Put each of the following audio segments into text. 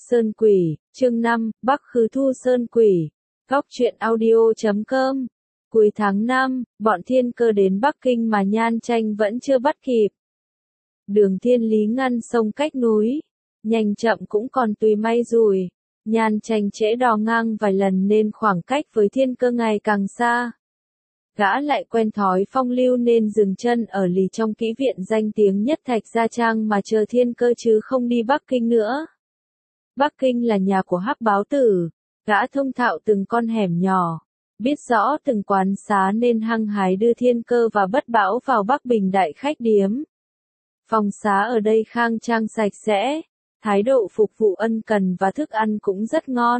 Sơn Quỷ, chương 5, Bắc Khư Thu Sơn Quỷ. Góc truyện audio.com. Cuối tháng 5, bọn thiên cơ đến Bắc Kinh mà Nhan Tranh vẫn chưa bắt kịp. Đường Thiên Lý ngăn sông cách núi, nhanh chậm cũng còn tùy may rủi. Nhan Tranh trễ đò ngang vài lần nên khoảng cách với thiên cơ ngày càng xa. Gã lại quen thói phong lưu nên dừng chân ở lì trong kỹ viện danh tiếng nhất Thạch Gia Trang mà chờ thiên cơ chứ không đi Bắc Kinh nữa. Bắc Kinh là nhà của Hắc Báo Tử, gã thông thạo từng con hẻm nhỏ, biết rõ từng quán xá nên hăng hái đưa thiên cơ và Bất Bão vào Bắc Bình đại khách điếm. Phòng xá ở đây khang trang sạch sẽ, thái độ phục vụ ân cần và thức ăn cũng rất ngon.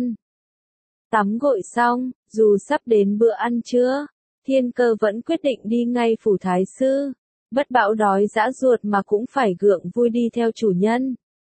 Tắm gội xong, dù sắp đến bữa ăn trưa, thiên cơ vẫn quyết định đi ngay phủ thái sư. Bất Bão đói dã ruột mà cũng phải gượng vui đi theo chủ nhân.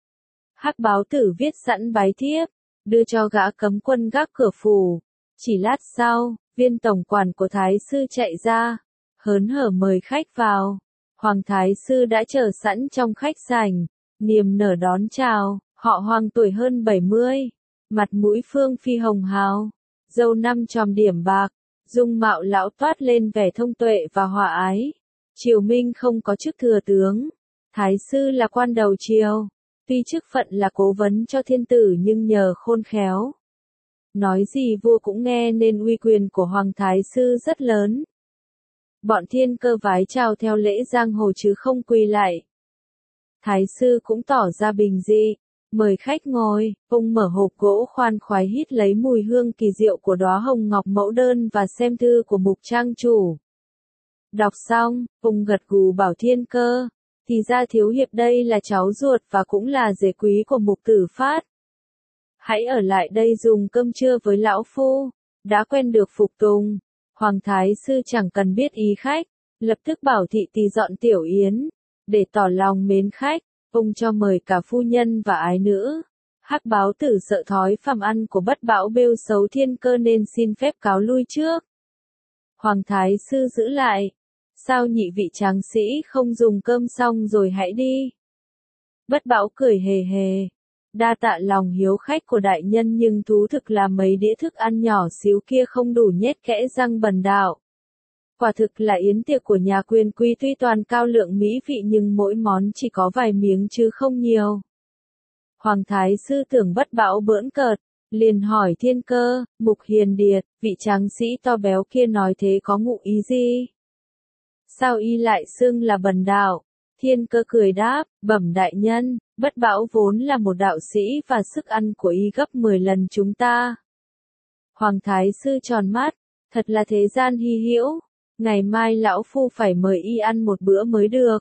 Hắc Báo Tử viết sẵn bái thiếp, đưa cho gã cấm quân gác cửa phủ. Chỉ lát sau, viên tổng quản của thái sư chạy ra, hớn hở mời khách vào. Hoàng thái sư đã chờ sẵn trong khách sảnh, niềm nở đón chào. Họ Hoàng tuổi hơn 70, mặt mũi phương phi hồng hào, râu 5 chòm điểm bạc, dung mạo lão toát lên vẻ thông tuệ và hòa ái. Triều Minh không có chức thừa tướng, thái sư là quan đầu triều. Tuy chức phận là cố vấn cho thiên tử nhưng nhờ khôn khéo, nói gì vua cũng nghe nên uy quyền của Hoàng thái sư rất lớn. Bọn thiên cơ vái chào theo lễ giang hồ chứ không quỳ lại. Thái sư cũng tỏ ra bình dị, mời khách ngồi. Ông mở hộp gỗ khoan khoái hít lấy mùi hương kỳ diệu của đóa hồng ngọc mẫu đơn và xem thư của mục trang chủ. Đọc xong, ông gật gù bảo thiên cơ, thì ra thiếu hiệp đây là cháu ruột và cũng là rể quý của Mục Tử Phát. Hãy ở lại đây dùng cơm trưa với lão phu, đã quen được phục tùng. Hoàng thái sư chẳng cần biết ý khách, lập tức bảo thị tỳ dọn tiểu yến, để tỏ lòng mến khách, ông cho mời cả phu nhân và ái nữ. Hắc Báo Tử sợ thói phàm ăn của Bất Bão bêu xấu thiên cơ nên xin phép cáo lui trước. Hoàng thái sư giữ lại. Sao nhị vị tráng sĩ không dùng cơm xong rồi hãy đi? Bất Bão cười hề hề. Đa tạ lòng hiếu khách của đại nhân nhưng thú thực là mấy đĩa thức ăn nhỏ xíu kia không đủ nhét kẽ răng bần đạo. Quả thực là yến tiệc của nhà quyền quý tuy toàn cao lượng mỹ vị nhưng mỗi món chỉ có vài miếng chứ không nhiều. Hoàng thái sư tưởng Bất Bão bỡn cợt, liền hỏi thiên cơ, Mục Hiền Điệt, vị tráng sĩ to béo kia nói thế có ngụ ý gì? Sao y lại xưng là bần đạo? Thiên cơ cười đáp, bẩm đại nhân, Bất Bão vốn là một đạo sĩ và sức ăn của y gấp 10 lần chúng ta. Hoàng thái sư tròn mắt, thật là thế gian hy hữu, ngày mai lão phu phải mời y ăn một bữa mới được.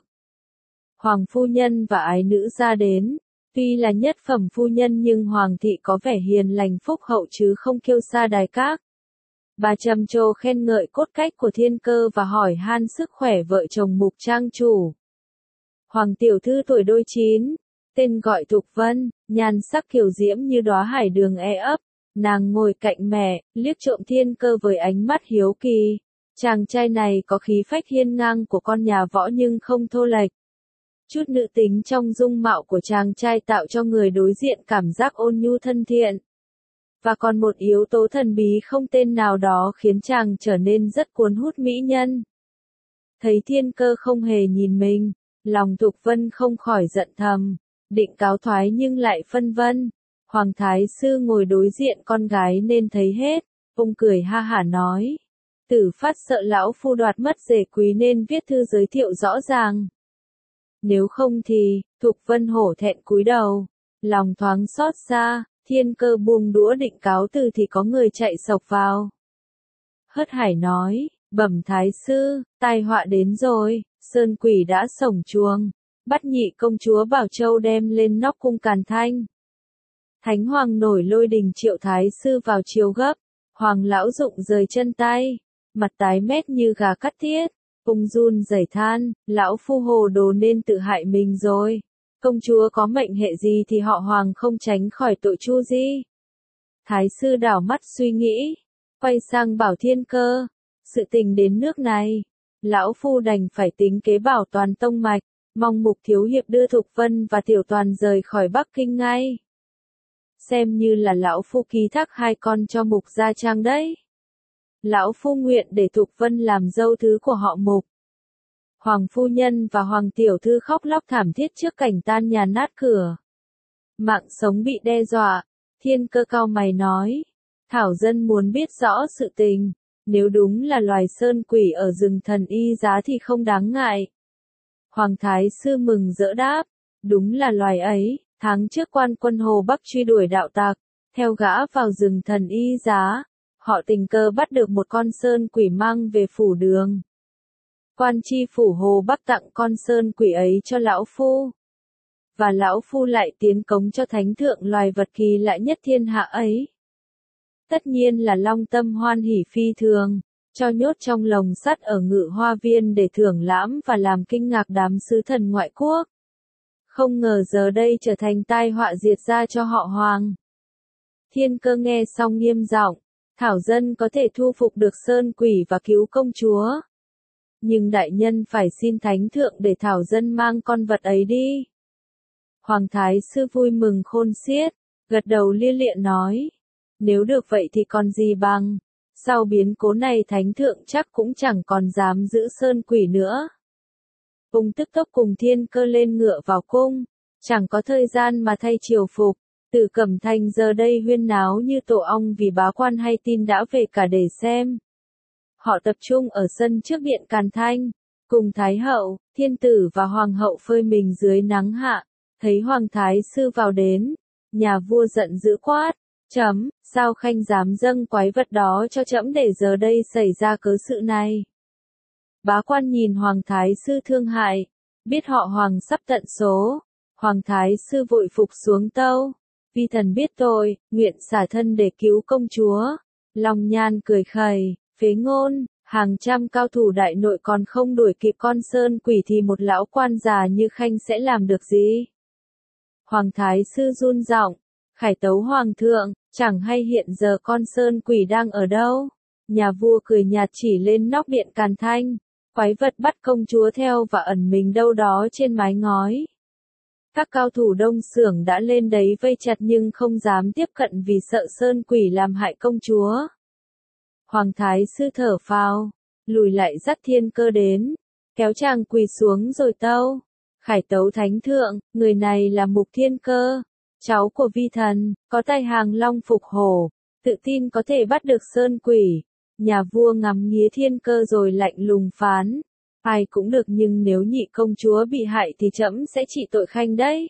Hoàng phu nhân và ái nữ ra đến, tuy là nhất phẩm phu nhân nhưng hoàng thị có vẻ hiền lành phúc hậu chứ không kiêu sa đài các. Bà trầm trồ khen ngợi cốt cách của thiên cơ và hỏi han sức khỏe vợ chồng Mục trang chủ. Hoàng tiểu thư tuổi đôi 9, tên gọi Thục Vân, nhan sắc kiều diễm như đóa hải đường ấp. Nàng ngồi cạnh mẹ, liếc trộm thiên cơ với ánh mắt hiếu kỳ. Chàng trai này có khí phách hiên ngang của con nhà võ nhưng không thô lệch. Chút nữ tính trong dung mạo của chàng trai tạo cho người đối diện cảm giác ôn nhu thân thiện. Và còn một yếu tố thần bí không tên nào đó khiến chàng trở nên rất cuốn hút mỹ nhân. Thấy thiên cơ không hề nhìn mình, lòng Thục Vân không khỏi giận thầm, định cáo thoái nhưng lại phân vân. Hoàng thái sư ngồi đối diện con gái nên thấy hết, ông cười ha hả nói. Tử Phát sợ lão phu đoạt mất rể quý nên viết thư giới thiệu rõ ràng. Nếu không thì, Thục Vân hổ thẹn cúi đầu, lòng thoáng xót xa. Thiên cơ buông đũa định cáo từ thì có người chạy xộc vào. Hớt hải nói, bẩm thái sư, tai họa đến rồi, Sơn Quỷ đã sổng chuồng, bắt nhị công chúa Bảo Châu đem lên nóc cung Càn Thanh. Thánh Hoàng nổi lôi đình triệu thái sư vào chiều gấp, Hoàng lão dụng rời chân tay, mặt tái mét như gà cắt tiết, ung run rẩy than, lão phu hồ đồ nên tự hại mình rồi. Công chúa có mệnh hệ gì thì họ Hoàng không tránh khỏi tội chu di. Thái sư đảo mắt suy nghĩ, quay sang bảo thiên cơ, sự tình đến nước này, lão phu đành phải tính kế bảo toàn tông mạch, mong Mục thiếu hiệp đưa Thục Vân và Tiểu Toàn rời khỏi Bắc Kinh ngay. xem như là lão phu ký thác hai con cho Mục gia trang đấy. Lão phu nguyện để Thục Vân làm dâu thứ của họ Mục. Hoàng phu nhân và Hoàng tiểu thư khóc lóc thảm thiết trước cảnh tan nhà nát cửa. Mạng sống bị đe dọa, Thiên Cơ cau mày nói. Thảo dân muốn biết rõ sự tình, nếu đúng là loài sơn quỷ ở rừng Thần Y Giá thì không đáng ngại. Hoàng thái sư mừng rỡ đáp, đúng là loài ấy, tháng trước quan quân Hồ Bắc truy đuổi đạo tặc, theo gã vào rừng Thần Y Giá, họ tình cờ bắt được một con sơn quỷ mang về phủ đường. Quan tri phủ Hồ Bắc tặng con sơn quỷ ấy cho lão phu. Và lão phu lại tiến cống cho thánh thượng loài vật kỳ lạ nhất thiên hạ ấy. Tất nhiên là long tâm hoan hỉ phi thường, cho nhốt trong lồng sắt ở Ngự Hoa Viên để thưởng lãm và làm kinh ngạc đám sứ thần ngoại quốc. Không ngờ giờ đây trở thành tai họa diệt ra cho họ Hoàng. Thiên Cơ nghe xong nghiêm giọng, Thảo dân có thể thu phục được sơn quỷ và cứu công chúa. Nhưng đại nhân phải xin thánh thượng để Thảo dân mang con vật ấy đi. Hoàng thái sư vui mừng khôn xiết, gật đầu lia lịa nói. Nếu được vậy thì còn gì bằng, sau biến cố này thánh thượng chắc cũng chẳng còn dám giữ sơn quỷ nữa. Ung tức tốc cùng Thiên Cơ lên ngựa vào cung, chẳng có thời gian mà thay triều phục, Tử Cẩm Thành giờ đây huyên náo như tổ ong vì bá quan hay tin đã về cả để xem. Họ tập trung ở sân trước điện Càn Thanh, cùng Thái hậu, Thiên tử và Hoàng hậu phơi mình dưới nắng hạ, thấy Hoàng thái sư vào đến, nhà vua giận dữ quát. Sao khanh dám dâng quái vật đó cho trẫm để giờ đây xảy ra cớ sự này? Bá quan nhìn Hoàng thái sư thương hại, biết họ Hoàng sắp tận số, Hoàng thái sư vội phục xuống tâu, vi thần biết tội, nguyện xả thân để cứu công chúa. Long Nhan cười khẩy, phế ngôn, hàng trăm cao thủ đại nội còn không đuổi kịp con sơn quỷ thì một lão quan già như khanh sẽ làm được gì? Hoàng thái sư run giọng, khải tấu hoàng thượng, chẳng hay hiện giờ con sơn quỷ đang ở đâu? Nhà vua cười nhạt chỉ lên nóc điện Càn Thanh, quái vật bắt công chúa theo và ẩn mình đâu đó trên mái ngói. Các cao thủ Đông Xưởng đã lên đấy vây chặt nhưng không dám tiếp cận vì sợ sơn quỷ làm hại công chúa. Hoàng thái sư thở phào, lùi lại dắt Thiên Cơ đến, kéo chàng quỳ xuống rồi tâu. Khải tấu thánh thượng, người này là Mục Thiên Cơ, cháu của vi thần, có tài hàng long phục hổ, tự tin có thể bắt được sơn quỷ. Nhà vua ngắm nghía Thiên Cơ rồi lạnh lùng phán, ai cũng được nhưng nếu nhị công chúa bị hại thì trẫm sẽ trị tội khanh đấy.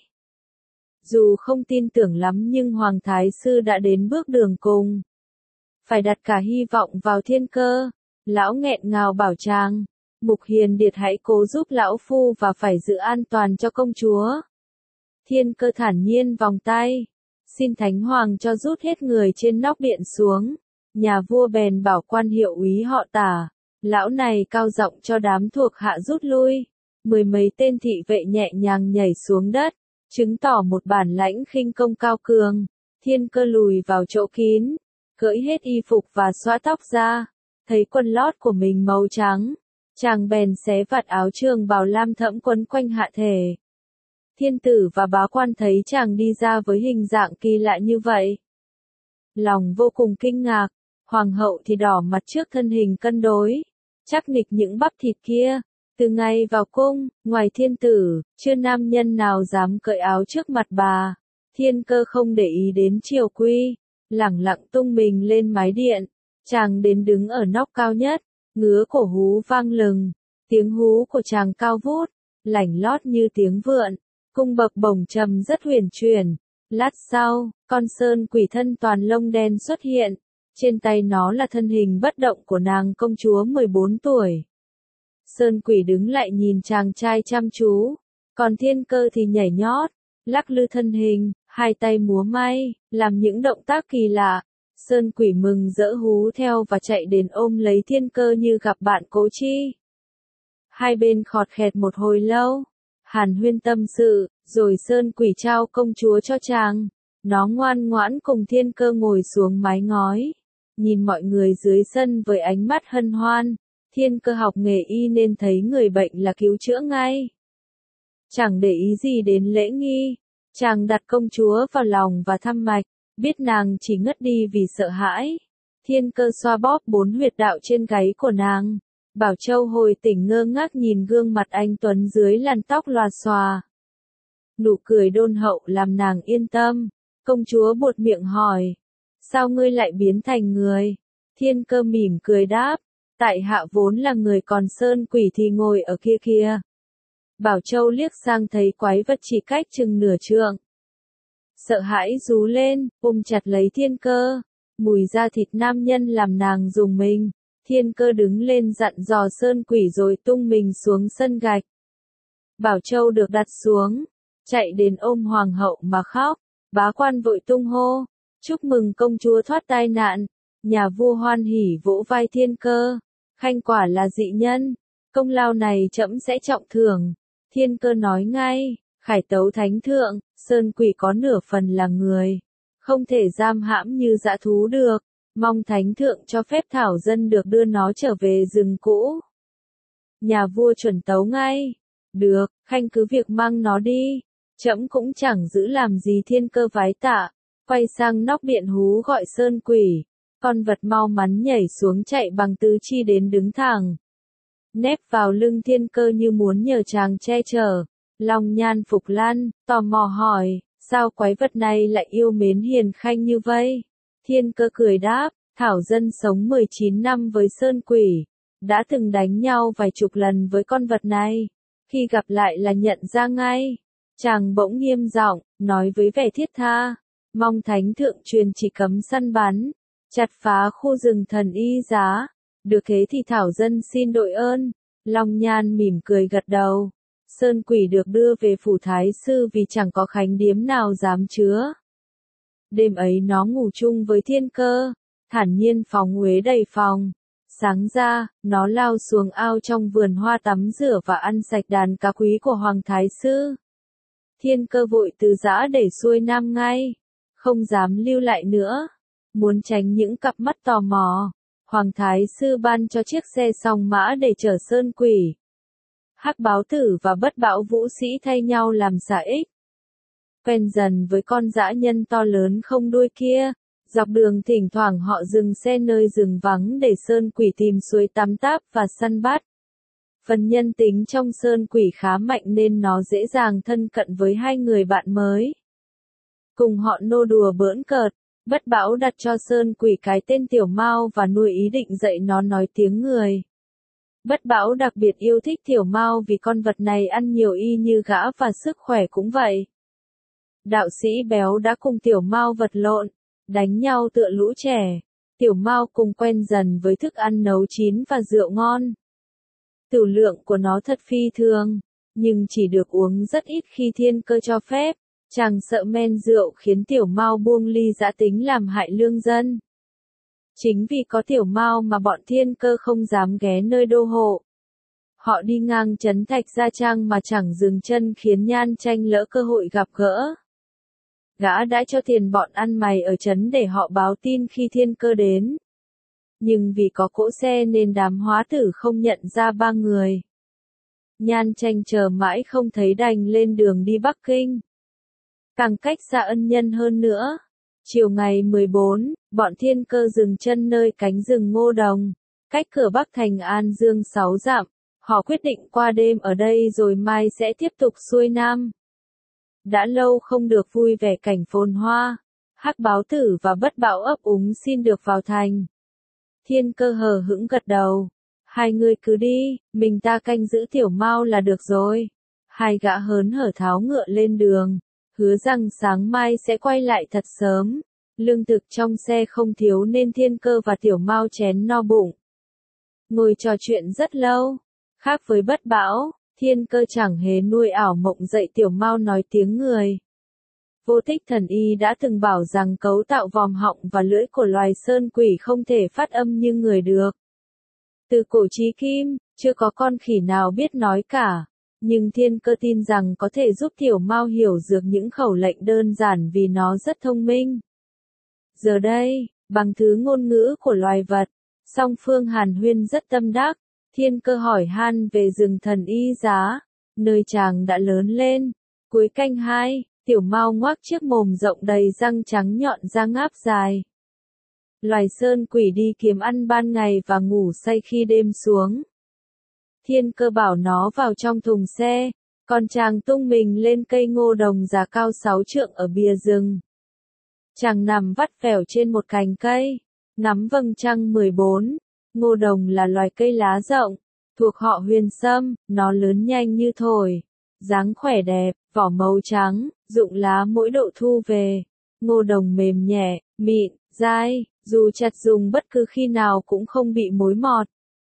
Dù không tin tưởng lắm nhưng Hoàng thái sư đã đến bước đường cùng, phải đặt cả hy vọng vào Thiên Cơ. Lão nghẹn ngào bảo chàng, Mục Hiền Điệt hãy cố giúp lão phu và phải giữ an toàn cho công chúa. Thiên Cơ thản nhiên vòng tay, xin Thánh Hoàng cho rút hết người trên nóc điện xuống. Nhà vua bèn bảo quan hiệu úy họ Tả, lão này cao giọng cho đám thuộc hạ rút lui. Mười mấy tên thị vệ nhẹ nhàng nhảy xuống đất, chứng tỏ một bản lãnh khinh công cao cường. Thiên Cơ lùi vào chỗ kín, cởi hết y phục và xõa tóc ra, thấy quần lót của mình màu trắng, chàng bèn xé vạt áo trường bào lam thẫm quấn quanh hạ thể. Thiên tử và bá quan thấy chàng đi ra với hình dạng kỳ lạ như vậy, lòng vô cùng kinh ngạc. Hoàng hậu thì đỏ mặt trước thân hình cân đối, chắc nịch những bắp thịt kia. Từ ngày vào cung, ngoài thiên tử, chưa nam nhân nào dám cởi áo trước mặt bà. Thiên Cơ không để ý đến triều quy, lẳng lặng tung mình lên mái điện. Chàng đến đứng ở nóc cao nhất, ngứa cổ hú vang lừng. Tiếng hú của chàng cao vút, lảnh lót như tiếng vượn, cung bậc bổng trầm rất huyền chuyển. Lát sau, con sơn quỷ thân toàn lông đen xuất hiện. Trên tay nó là thân hình bất động của nàng công chúa 14 tuổi. Sơn quỷ đứng lại nhìn chàng trai chăm chú, còn Thiên Cơ thì nhảy nhót, lắc lư thân hình, hai tay múa may, làm những động tác kỳ lạ. Sơn quỷ mừng rỡ hú theo và chạy đến ôm lấy Thiên Cơ như gặp bạn cố chi. Hai bên khọt khẹt một hồi lâu, hàn huyên tâm sự, rồi Sơn quỷ trao công chúa cho chàng. Nó ngoan ngoãn cùng Thiên Cơ ngồi xuống mái ngói, nhìn mọi người dưới sân với ánh mắt hân hoan. Thiên Cơ học nghề y nên thấy người bệnh là cứu chữa ngay. Chẳng để ý gì đến lễ nghi, chàng đặt công chúa vào lòng và thăm mạch, biết nàng chỉ ngất đi vì sợ hãi. Thiên Cơ xoa bóp 4 huyệt đạo trên gáy của nàng. Bảo Châu hồi tỉnh ngơ ngác nhìn gương mặt anh tuấn dưới làn tóc lòa xòa. Nụ cười đôn hậu làm nàng yên tâm. Công chúa buột miệng hỏi. Sao ngươi lại biến thành người? Thiên Cơ mỉm cười đáp. Tại hạ vốn là người, còn sơn quỷ thì ngồi ở kia kia. Bảo Châu liếc sang thấy quái vật chỉ cách chừng nửa trượng. Sợ hãi rú lên, ôm chặt lấy Thiên Cơ. Mùi da thịt nam nhân làm nàng rùng mình. Thiên Cơ đứng lên dặn dò sơn quỷ rồi tung mình xuống sân gạch. Bảo Châu được đặt xuống, chạy đến ôm hoàng hậu mà khóc. Bá quan vội tung hô, chúc mừng công chúa thoát tai nạn. Nhà vua hoan hỉ vỗ vai Thiên Cơ. Khanh quả là dị nhân, công lao này trẫm sẽ trọng thưởng. Thiên Cơ nói ngay, khải tấu thánh thượng, sơn quỷ có nửa phần là người, không thể giam hãm như dã thú được, mong thánh thượng cho phép thảo dân được đưa nó trở về rừng cũ. Nhà vua chuẩn tấu ngay, được, khanh cứ việc mang nó đi, trẫm cũng chẳng giữ làm gì. Thiên Cơ vái tạ, quay sang nóc điện hú gọi sơn quỷ. Con vật mau mắn nhảy xuống chạy bằng tứ chi đến đứng thẳng. Nép vào lưng Thiên Cơ như muốn nhờ chàng che chở. Long Nhan Phục Lan, tò mò hỏi, sao quái vật này lại yêu mến hiền khanh như vậy? Thiên Cơ cười đáp, thảo dân sống 19 năm với sơn quỷ. Đã từng đánh nhau vài chục lần với con vật này. Khi gặp lại là nhận ra ngay. Chàng bỗng nghiêm giọng, nói với vẻ thiết tha. Mong thánh thượng truyền chỉ cấm săn bắn. Chặt phá khu rừng thần y giá. Được thế thì thảo dân xin đội ơn. Long Nhan mỉm cười gật đầu. Sơn quỷ được đưa về phủ thái sư vì chẳng có khánh điếm nào dám chứa. Đêm ấy nó ngủ chung với Thiên Cơ. Thản nhiên phóng uế đầy phòng. Sáng ra, nó lao xuống ao trong vườn hoa tắm rửa và ăn sạch đàn cá quý của Hoàng Thái Sư. Thiên Cơ vội từ giã đẩy xuôi nam ngay. Không dám lưu lại nữa. Muốn tránh những cặp mắt tò mò, Hoàng Thái Sư ban cho chiếc xe song mã để chở sơn quỷ. Hắc Báo Tử và Bất Bão Vũ Sĩ thay nhau làm xả ích. Quen dần với con dã nhân to lớn không đuôi kia, dọc đường thỉnh thoảng họ dừng xe nơi rừng vắng để sơn quỷ tìm suối tắm táp và săn bắt. Phần nhân tính trong sơn quỷ khá mạnh nên nó dễ dàng thân cận với hai người bạn mới. Cùng họ nô đùa bỡn cợt. Bất Bão đặt cho sơn quỷ cái tên Tiểu Mao và nuôi ý định dạy nó nói tiếng người. Bất Bão đặc biệt yêu thích Tiểu Mao vì con vật này ăn nhiều y như gã và sức khỏe cũng vậy. Đạo sĩ béo đã cùng Tiểu Mao vật lộn, đánh nhau tựa lũ trẻ. Tiểu Mao cùng quen dần với thức ăn nấu chín và rượu ngon. Tửu lượng của nó thật phi thường, nhưng chỉ được uống rất ít khi Thiên Cơ cho phép. Chàng sợ men rượu khiến Tiểu Mao buông ly dã tính làm hại lương dân. Chính vì có Tiểu Mao mà bọn Thiên Cơ không dám ghé nơi đô hộ. Họ đi ngang trấn Thạch Gia Trang mà chẳng dừng chân khiến Nhan Tranh lỡ cơ hội gặp gỡ. Gã đã cho tiền bọn ăn mày ở trấn để họ báo tin khi Thiên Cơ đến. Nhưng vì có cỗ xe nên đám hóa tử không nhận ra ba người. Nhan Tranh chờ mãi không thấy đành lên đường đi Bắc Kinh. Càng cách xa ân nhân hơn nữa. Chiều ngày 14, bọn Thiên Cơ dừng chân nơi cánh rừng Ngô Đồng, cách cửa Bắc thành An Dương 6 dặm. Họ quyết định qua đêm ở đây rồi mai sẽ tiếp tục xuôi nam. Đã lâu không được vui vẻ cảnh phồn hoa. Hắc Báo Tử và Bất Bão ấp úng xin được vào thành. Thiên Cơ hờ hững gật đầu. Hai người cứ đi, mình ta canh giữ Tiểu Mao là được rồi. Hai gã hớn hở tháo ngựa lên đường. Hứa rằng sáng mai sẽ quay lại thật sớm. Lương thực trong xe không thiếu nên Thiên Cơ và Tiểu Mao chén no bụng. Ngồi trò chuyện rất lâu. Khác với Bất Bão, Thiên Cơ chẳng hề nuôi ảo mộng dạy Tiểu Mao nói tiếng người. Vô Tích Thần Y đã từng bảo rằng cấu tạo vòm họng và lưỡi của loài sơn quỷ không thể phát âm như người được. Từ cổ chí kim, chưa có con khỉ nào biết nói cả. Nhưng Thiên Cơ tin rằng có thể giúp Tiểu Mao hiểu được những khẩu lệnh đơn giản vì nó rất thông minh. Giờ đây, bằng thứ ngôn ngữ của loài vật, song phương hàn huyên rất tâm đắc. Thiên Cơ hỏi han về rừng thần y giá, nơi chàng đã lớn lên. Cuối canh 2, Tiểu Mao ngoác chiếc mồm rộng đầy răng trắng nhọn ra ngáp dài. Loài sơn quỷ đi kiếm ăn ban ngày và ngủ say khi đêm xuống. Thiên Cơ bảo nó vào trong thùng xe, còn chàng tung mình lên cây ngô đồng già cao 6 trượng ở bìa rừng. Chàng nằm vắt vẻo trên một cành cây, ngắm vầng trăng 14. Ngô đồng là loài cây lá rộng, thuộc họ huyền sâm, nó lớn nhanh như thổi, dáng khỏe đẹp, vỏ màu trắng, rụng lá mỗi độ thu về. Ngô đồng mềm nhẹ, mịn, dai, dù chặt dùng bất cứ khi nào cũng không bị mối mọt.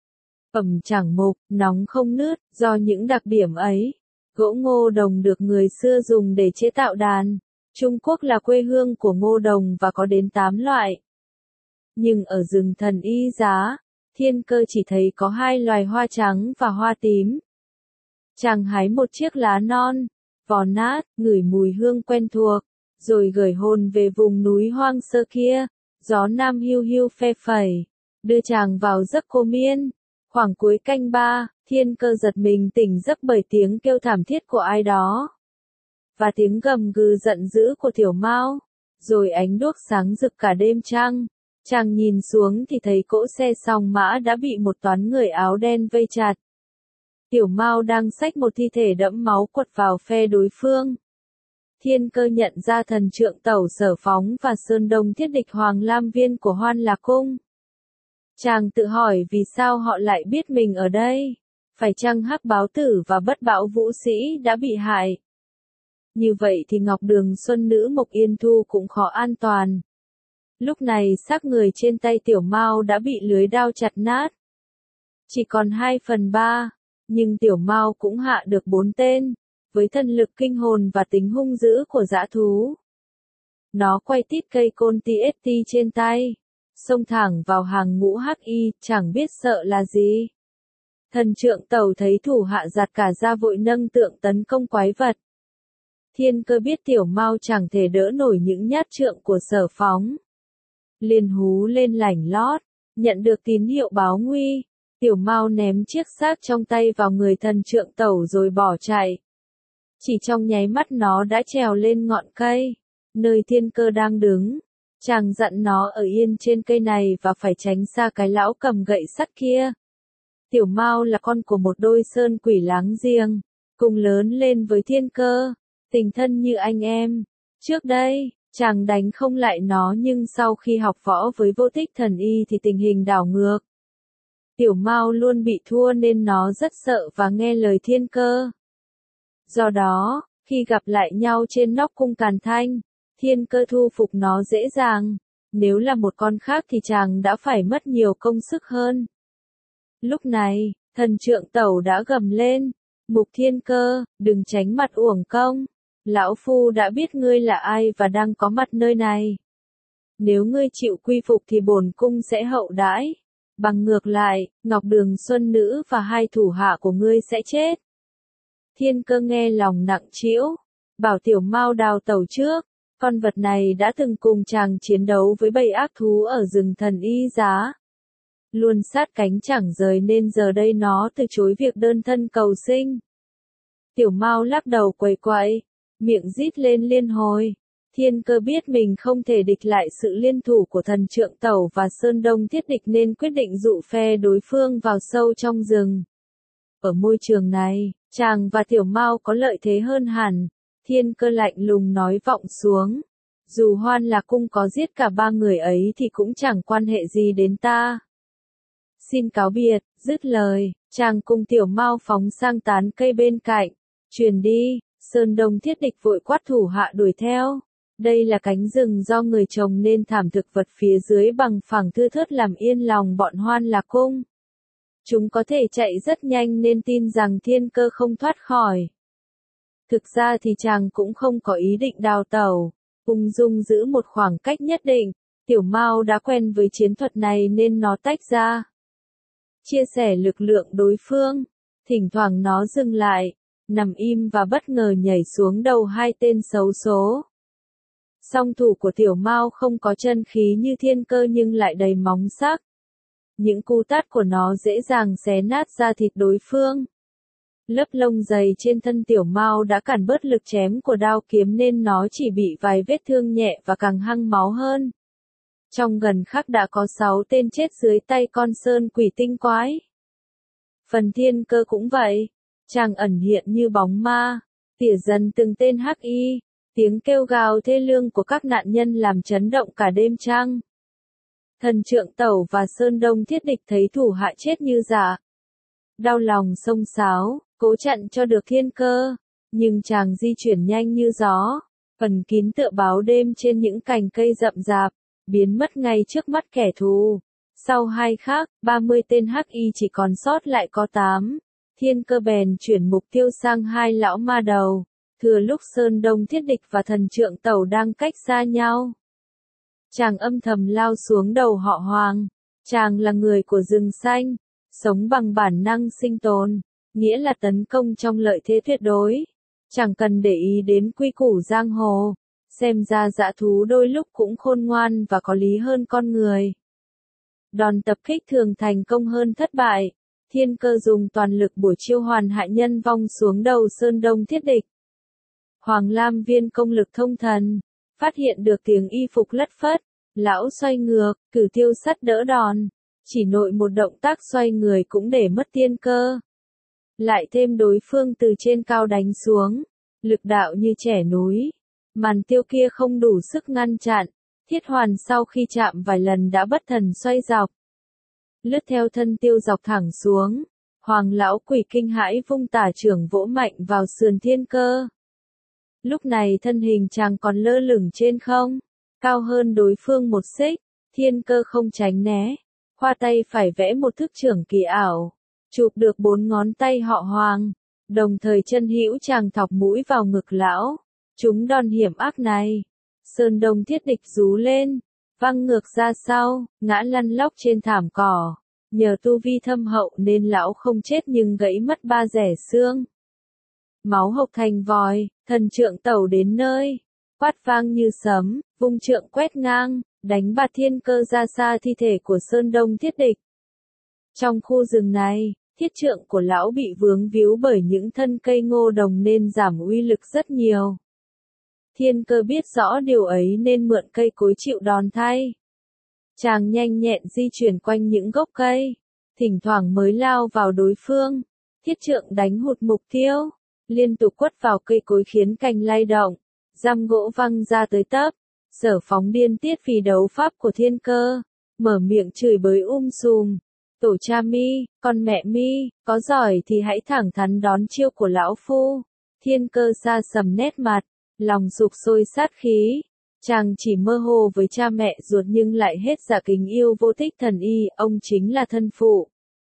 Ẩm chẳng mục, nóng không nứt, do những đặc điểm ấy, gỗ ngô đồng được người xưa dùng để chế tạo đàn. Trung Quốc là quê hương của ngô đồng và có đến 8 loại. Nhưng ở rừng Thần Y Giá, Thiên Cơ chỉ thấy có 2 loài hoa trắng và hoa tím. Chàng hái một chiếc lá non, vò nát, ngửi mùi hương quen thuộc, rồi gửi hồn về vùng núi hoang sơ kia. Gió nam hiu hiu phe phẩy, đưa chàng vào giấc cô miên. Khoảng cuối canh 3, Thiên Cơ giật mình tỉnh giấc bởi tiếng kêu thảm thiết của ai đó. Và tiếng gầm gừ giận dữ của Tiểu Mao. Rồi ánh đuốc sáng rực cả đêm trăng. Chàng nhìn xuống thì thấy cỗ xe song mã đã bị một toán người áo đen vây chặt. Tiểu Mao đang xách một thi thể đẫm máu quật vào phe đối phương. Thiên Cơ nhận ra thần trượng tẩu Sở Phóng và Sơn Đông thiết địch Hoàng Lam Viên của Hoan Lạc Cung. Chàng tự hỏi vì sao họ lại biết mình ở đây, phải chăng Hắc Báo Tử và Bất Bão Vũ Sĩ đã bị hại? Như vậy thì Ngọc Đường Xuân Nữ Mộc Yên Thu cũng khó an toàn. Lúc này xác người trên tay Tiểu Mao đã bị lưới đao chặt nát. Chỉ còn 2/3, nhưng Tiểu Mao cũng hạ được 4 tên, với thân lực kinh hồn và tính hung dữ của dã thú. Nó quay tít cây côn TST trên tay, xông thẳng vào hàng ngũ hắc y, chẳng biết sợ là gì. Thần trượng tẩu thấy thủ hạ giặt cả ra vội nâng tượng tấn công quái vật. Thiên Cơ biết Tiểu Mao chẳng thể đỡ nổi những nhát trượng của Sở Phóng. Liền hú lên lảnh lót, nhận được tín hiệu báo nguy. Tiểu Mao ném chiếc xác trong tay vào người thần trượng tẩu rồi bỏ chạy. Chỉ trong nháy mắt nó đã trèo lên ngọn cây, nơi Thiên Cơ đang đứng. Chàng dặn nó ở yên trên cây này và phải tránh xa cái lão cầm gậy sắt kia. Tiểu Mao là con của một đôi sơn quỷ láng giềng, cùng lớn lên với Thiên Cơ, tình thân như anh em. Trước đây, chàng đánh không lại nó nhưng sau khi học võ với Vô Tích Thần Y thì tình hình đảo ngược. Tiểu Mao luôn bị thua nên nó rất sợ và nghe lời Thiên Cơ. Do đó, khi gặp lại nhau trên nóc cung Càn Thanh, Thiên Cơ thu phục nó dễ dàng. Nếu là một con khác thì chàng đã phải mất nhiều công sức hơn. Lúc này, thần trượng tẩu đã gầm lên. Mục Thiên Cơ, đừng tránh mặt uổng công. Lão Phu đã biết ngươi là ai và đang có mặt nơi này. Nếu ngươi chịu quy phục thì bổn cung sẽ hậu đãi. Bằng ngược lại, Ngọc Đường Xuân Nữ và 2 thủ hạ của ngươi sẽ chết. Thiên Cơ nghe lòng nặng trĩu, bảo Tiểu Mao đào tẩu trước. Con vật này đã từng cùng chàng chiến đấu với bầy ác thú ở rừng Thần Y Giá. Luôn sát cánh chẳng rời nên giờ đây nó từ chối việc đơn thân cầu sinh. Tiểu Mao lắc đầu quẩy quậy, miệng rít lên liên hồi. Thiên Cơ biết mình không thể địch lại sự liên thủ của thần trượng tẩu và Sơn Đông thiết địch nên quyết định dụ phe đối phương vào sâu trong rừng. Ở môi trường này, chàng và Tiểu Mao có lợi thế hơn hẳn. Thiên Cơ lạnh lùng nói vọng xuống. Dù Hoan Lạc Cung có giết cả 3 người ấy thì cũng chẳng quan hệ gì đến ta. Xin cáo biệt, dứt lời, chàng cùng Tiểu Mao phóng sang tán cây bên cạnh. Truyền đi, Sơn Đông thiết địch vội quát thủ hạ đuổi theo. Đây là cánh rừng do người trồng nên thảm thực vật phía dưới bằng phẳng thưa thớt làm yên lòng bọn Hoan Lạc Cung. Chúng có thể chạy rất nhanh nên tin rằng Thiên Cơ không thoát khỏi. Thực ra thì chàng cũng không có ý định đào tẩu, ung dung giữ một khoảng cách nhất định. Tiểu Mao đã quen với chiến thuật này nên nó tách ra, chia sẻ lực lượng đối phương. Thỉnh thoảng nó dừng lại, nằm im và bất ngờ nhảy xuống đầu 2 tên xấu số. Song thủ của Tiểu Mao không có chân khí như Thiên Cơ nhưng lại đầy móng sắc. Những cú tát của nó dễ dàng xé nát da thịt đối phương. Lớp lông dày trên thân tiểu mao đã cản bớt lực chém của đao kiếm nên nó chỉ bị vài vết thương nhẹ và càng hăng máu hơn. Trong gần khắc đã có 6 tên chết dưới tay con sơn quỷ tinh quái. Phần Thiên Cơ cũng vậy, chàng ẩn hiện như bóng ma, tỉa dần từng tên hắc y, tiếng kêu gào thê lương của các nạn nhân làm chấn động cả đêm trăng. Thần Trượng Tẩu và Sơn Đông Thiết Địch thấy thủ hạ chết như giả. Đau lòng xông xáo, cố chặn cho được Thiên Cơ, nhưng chàng di chuyển nhanh như gió, phần kín tựa báo đêm trên những cành cây rậm rạp, biến mất ngay trước mắt kẻ thù. Sau 2 khắc, 30 tên hắc y chỉ còn sót lại có 8. Thiên Cơ bèn chuyển mục tiêu sang 2 lão ma đầu, thừa lúc Sơn Đông Thiết Địch và Thần Trượng Tẩu đang cách xa nhau. Chàng âm thầm lao xuống đầu họ Hoàng. Chàng là người của rừng xanh, sống bằng bản năng sinh tồn, nghĩa là tấn công trong lợi thế tuyệt đối. Chẳng cần để ý đến quy củ giang hồ, xem ra dã thú đôi lúc cũng khôn ngoan và có lý hơn con người. Đòn tập kích thường thành công hơn thất bại. Thiên Cơ dùng toàn lực buổi chiêu hoàn hại nhân vong xuống đầu Sơn Đông Thiết Địch. Hoàng Lam Viên công lực thông thần, phát hiện được tiếng y phục lất phất, lão xoay ngược, cử tiêu sắt đỡ đòn, chỉ nội một động tác xoay người cũng để mất Thiên Cơ. Lại thêm đối phương từ trên cao đánh xuống, lực đạo như trẻ núi, màn tiêu kia không đủ sức ngăn chặn, Thiết Hoàn sau khi chạm vài lần đã bất thần xoay dọc. Lướt theo thân tiêu dọc thẳng xuống, Hoàng lão quỷ kinh hãi vung tả chưởng vỗ mạnh vào sườn Thiên Cơ. Lúc này thân hình chàng còn lơ lửng trên không, cao hơn đối phương 1 xích, Thiên Cơ không tránh né, khoa tay phải vẽ một thức chưởng kỳ ảo, chụp được 4 ngón tay họ Hoàng, đồng thời chân hữu chàng thọc mũi vào ngực lão. Chúng đòn hiểm ác này, Sơn Đông Thiết Địch rú lên, văng ngược ra sau, ngã lăn lóc trên thảm cỏ. Nhờ tu vi thâm hậu nên lão không chết nhưng gãy mất 3 rẻ xương. Máu hộc thành vòi, Thần Trượng Tẩu đến nơi, quát vang như sấm, vung trượng quét ngang, đánh bạt Thiên Cơ ra xa thi thể của Sơn Đông Thiết Địch. Trong khu rừng này, thiết trượng của lão bị vướng víu bởi những thân cây ngô đồng nên giảm uy lực rất nhiều. Thiên Cơ biết rõ điều ấy nên mượn cây cối chịu đòn thay. Chàng nhanh nhẹn di chuyển quanh những gốc cây, thỉnh thoảng mới lao vào đối phương. Thiết trượng đánh hụt mục tiêu, liên tục quất vào cây cối khiến cành lay động, răm gỗ văng ra tới tấp. Sở Phóng điên tiết vì đấu pháp của Thiên Cơ, mở miệng chửi bới sùm. Tổ cha mi, con mẹ mi, có giỏi thì hãy thẳng thắn đón chiêu của lão phu. Thiên Cơ xa sầm nét mặt, lòng sục sôi sát khí. Chàng chỉ mơ hồ với cha mẹ ruột nhưng lại hết dạ kính yêu vô thích thần y, ông chính là thân phụ.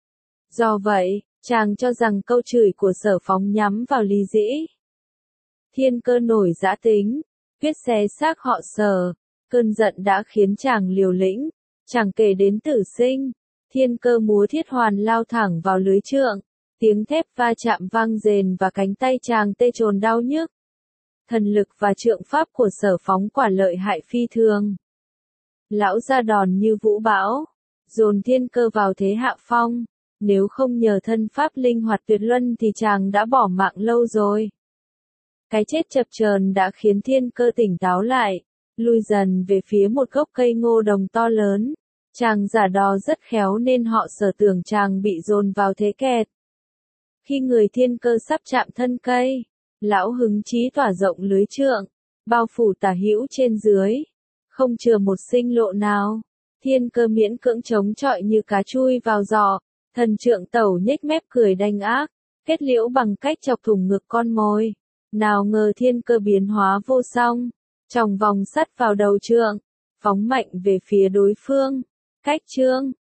Do vậy, chàng cho rằng câu chửi của Sở Phóng nhắm vào Lý Dĩ. Thiên Cơ nổi dã tính, quyết xé xác họ Sở, cơn giận đã khiến chàng liều lĩnh, chẳng kể đến tử sinh. Thiên Cơ múa thiết hoàn lao thẳng vào lưới trượng, tiếng thép va chạm vang rền và cánh tay chàng tê chồn đau nhức. Thần lực và trượng pháp của Sở Phóng quả lợi hại phi thường. Lão ra đòn như vũ bão, dồn Thiên Cơ vào thế hạ phong, nếu không nhờ thân pháp linh hoạt tuyệt luân thì chàng đã bỏ mạng lâu rồi. Cái chết chập chờn đã khiến Thiên Cơ tỉnh táo lại, lui dần về phía một gốc cây ngô đồng to lớn. Chàng giả đò rất khéo nên họ Sở tưởng chàng bị dồn vào thế kẹt. Khi người Thiên Cơ sắp chạm thân cây, lão hứng chí tỏa rộng lưới trượng, bao phủ tả hữu trên dưới, không chừa một sinh lộ nào. Thiên Cơ miễn cưỡng chống chọi như cá chui vào giỏ. Thần Trượng Tẩu nhếch mép cười đanh ác, kết liễu bằng cách chọc thủng ngực con mồi. Nào ngờ Thiên Cơ biến hóa vô song, tròng vòng sắt vào đầu trượng, phóng mạnh về phía đối phương. Cách trương,